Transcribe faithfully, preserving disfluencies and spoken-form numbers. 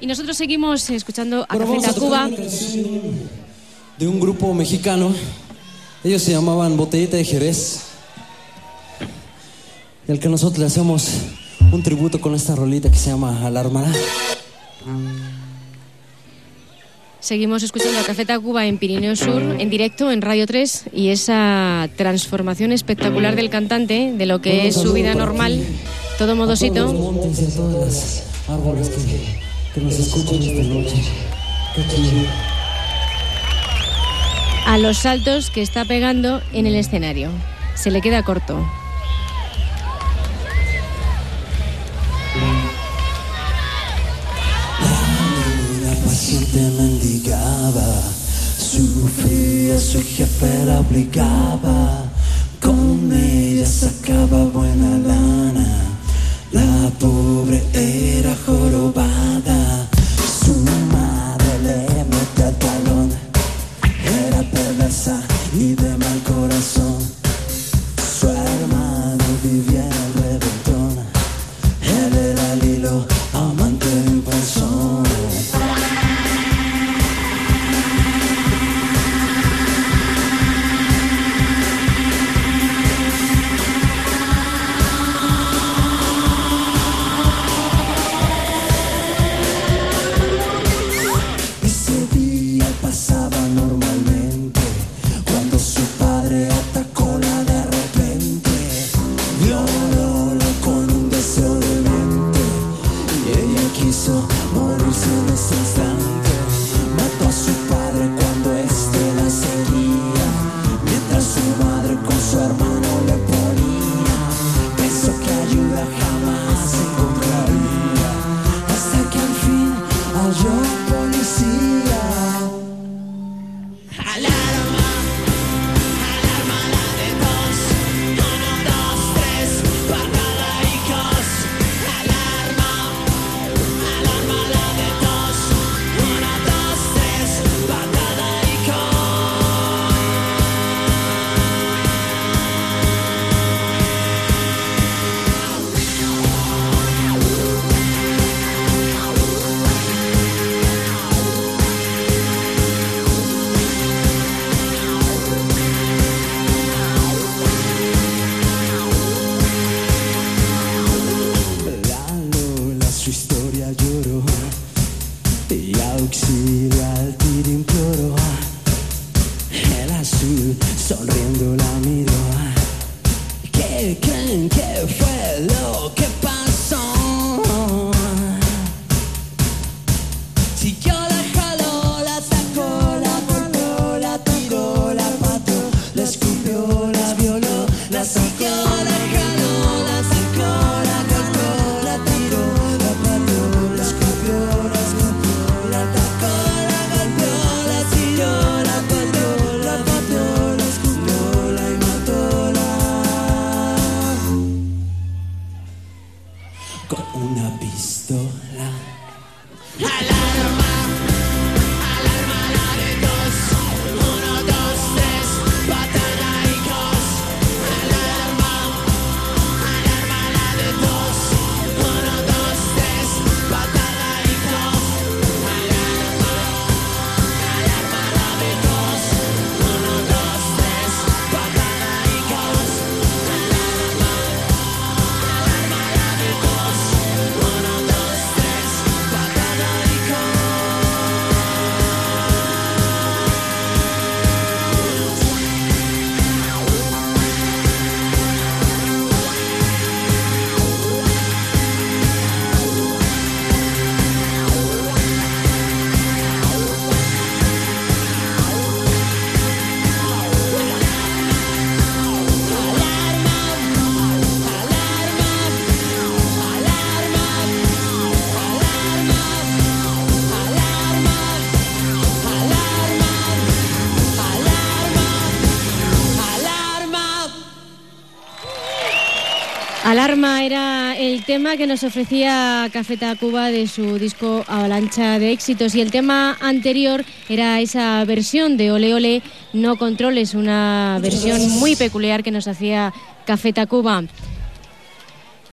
Y nosotros seguimos escuchando a Bueno, Café Tacuba. De un grupo mexicano. Ellos se llamaban Botellita de Jerez. Y al que nosotros le hacemos un tributo con esta rolita que se llama Alarmará. Seguimos escuchando a Café Tacuba en Pirineo Sur, en directo en Radio tres, y esa transformación espectacular del cantante, de lo que bueno, es su vida normal, todo modosito. A todos los montes y a todas las árboles que, que nos escuchan esta noche. Qué chido. A los saltos que está pegando en el escenario. Se le queda corto. Te mendigaba, sufría, su jefe la obligaba, con ella sacaba buena lana, la pobre era jorobada, su madre le metió el talón, era perversa y de mal corazón, su hermano vivía en el reventón, él era el hilo, amante de un panzón. Alarma era el tema que nos ofrecía Café Tacuba de su disco Avalancha de Éxitos, y el tema anterior era esa versión de Ole Ole No Controles, una versión muy peculiar que nos hacía Café Tacuba.